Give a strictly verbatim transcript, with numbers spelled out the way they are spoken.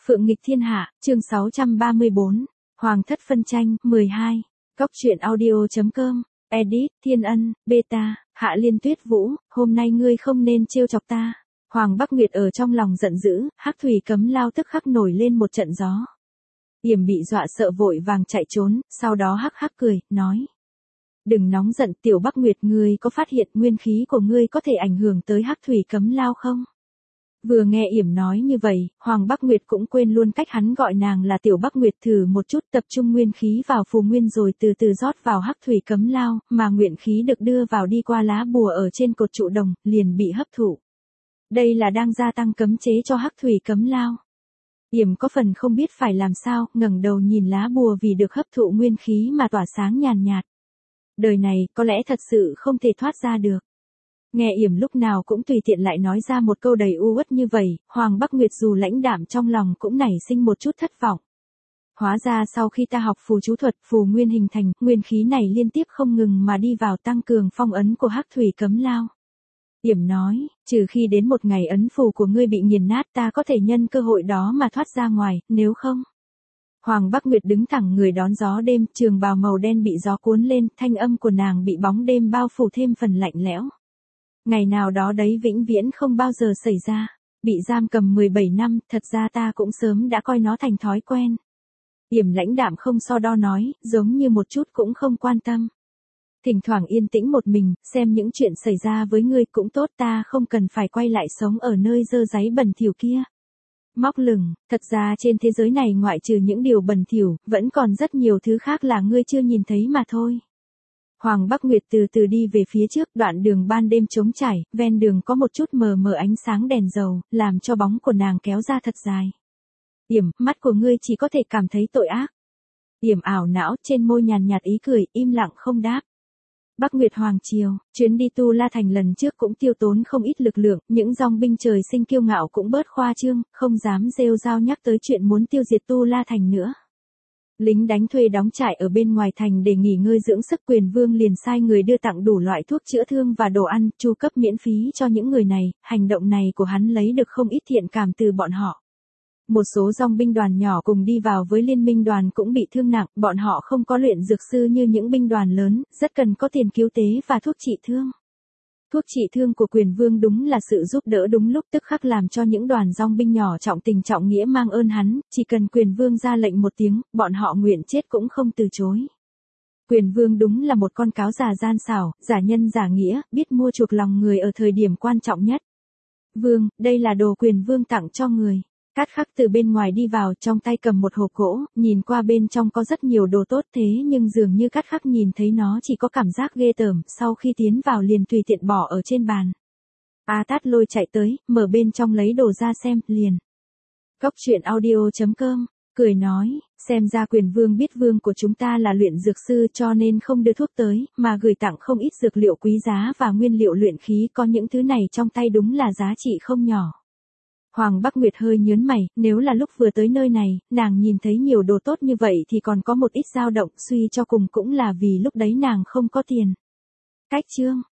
Phượng nghịch thiên hạ, chương sáu trăm ba mươi bốn, Hoàng thất phân tranh, mười hai, Cóc truyện audio.com, edit, Thiên Ân, beta, Hạ Liên Tuyết Vũ, hôm nay ngươi không nên trêu chọc ta. Hoàng Bắc Nguyệt ở trong lòng giận dữ, Hắc Thủy Cấm Lao tức khắc nổi lên một trận gió. Yểm bị dọa sợ vội vàng chạy trốn, sau đó hắc hắc cười, nói. Đừng nóng giận tiểu Bắc Nguyệt, ngươi có phát hiện nguyên khí của ngươi có thể ảnh hưởng tới Hắc Thủy Cấm Lao không? Vừa nghe Yểm nói như vậy, Hoàng Bắc Nguyệt cũng quên luôn cách hắn gọi nàng là tiểu Bắc Nguyệt, thử một chút tập trung nguyên khí vào phù nguyên rồi từ từ rót vào Hắc Thủy Cấm Lao, mà nguyện khí được đưa vào đi qua lá bùa ở trên cột trụ đồng, liền bị hấp thụ. Đây là đang gia tăng cấm chế cho Hắc Thủy Cấm Lao. Yểm có phần không biết phải làm sao, ngẩng đầu nhìn lá bùa vì được hấp thụ nguyên khí mà tỏa sáng nhàn nhạt. Đời này có lẽ thật sự không thể thoát ra được. Nghe Yểm lúc nào cũng tùy tiện lại nói ra một câu đầy u uất như vậy, Hoàng Bắc Nguyệt dù lãnh đạm trong lòng cũng nảy sinh một chút thất vọng. Hóa ra sau khi ta học phù chú thuật, phù nguyên hình thành, nguyên khí này liên tiếp không ngừng mà đi vào tăng cường phong ấn của Hắc Thủy Cấm Lao. Yểm nói, trừ khi đến một ngày ấn phù của ngươi bị nghiền nát ta có thể nhân cơ hội đó mà thoát ra ngoài, nếu không. Hoàng Bắc Nguyệt đứng thẳng người đón gió đêm, trường bào màu đen bị gió cuốn lên, thanh âm của nàng bị bóng đêm bao phủ thêm phần lạnh lẽo. Ngày nào đó đấy vĩnh viễn không bao giờ xảy ra. Bị giam cầm mười bảy năm, thật ra ta cũng sớm đã coi nó thành thói quen. Yểm lãnh đạm không so đo nói, giống như một chút cũng không quan tâm. Thỉnh thoảng yên tĩnh một mình, xem những chuyện xảy ra với ngươi cũng tốt, ta không cần phải quay lại sống ở nơi dơ dáy bẩn thỉu kia. Móc lửng, thật ra trên thế giới này ngoại trừ những điều bẩn thỉu, vẫn còn rất nhiều thứ khác là ngươi chưa nhìn thấy mà thôi. Hoàng Bắc Nguyệt từ từ đi về phía trước, đoạn đường ban đêm trống trải, ven đường có một chút mờ mờ ánh sáng đèn dầu, làm cho bóng của nàng kéo ra thật dài. Yểm, mắt của ngươi chỉ có thể cảm thấy tội ác. Yểm ảo não, trên môi nhàn nhạt ý cười, im lặng không đáp. Bắc Nguyệt Hoàng Triều, chuyến đi Tu La Thành lần trước cũng tiêu tốn không ít lực lượng, những dòng binh trời sinh kiêu ngạo cũng bớt khoa trương, không dám rêu rao nhắc tới chuyện muốn tiêu diệt Tu La Thành nữa. Lính đánh thuê đóng trại ở bên ngoài thành để nghỉ ngơi dưỡng sức, Quyền Vương liền sai người đưa tặng đủ loại thuốc chữa thương và đồ ăn, chu cấp miễn phí cho những người này, hành động này của hắn lấy được không ít thiện cảm từ bọn họ. Một số dòng binh đoàn nhỏ cùng đi vào với liên minh đoàn cũng bị thương nặng, bọn họ không có luyện dược sư như những binh đoàn lớn, rất cần có tiền cứu tế và thuốc trị thương. Thuốc trị thương của Quyền Vương đúng là sự giúp đỡ đúng lúc, tức khắc làm cho những đoàn dòng binh nhỏ trọng tình trọng nghĩa mang ơn hắn, chỉ cần Quyền Vương ra lệnh một tiếng, bọn họ nguyện chết cũng không từ chối. Quyền Vương đúng là một con cáo già gian xảo, giả nhân giả nghĩa, biết mua chuộc lòng người ở thời điểm quan trọng nhất. Vương, đây là đồ Quyền Vương tặng cho người. Cát Khắc từ bên ngoài đi vào, trong tay cầm một hộp gỗ, nhìn qua bên trong có rất nhiều đồ tốt, thế nhưng dường như Cát Khắc nhìn thấy nó chỉ có cảm giác ghê tởm, sau khi tiến vào liền tùy tiện bỏ ở trên bàn. A Tát Lôi chạy tới, mở bên trong lấy đồ ra xem, liền. Cóc truyện audio.com, cười nói, xem ra Quyền Vương biết vương của chúng ta là luyện dược sư cho nên không đưa thuốc tới, mà gửi tặng không ít dược liệu quý giá và nguyên liệu luyện khí, có những thứ này trong tay đúng là giá trị không nhỏ. Hoàng Bắc Nguyệt hơi nhớn mày, nếu là lúc vừa tới nơi này, nàng nhìn thấy nhiều đồ tốt như vậy thì còn có một ít dao động, suy cho cùng cũng là vì lúc đấy nàng không có tiền. Cách chương,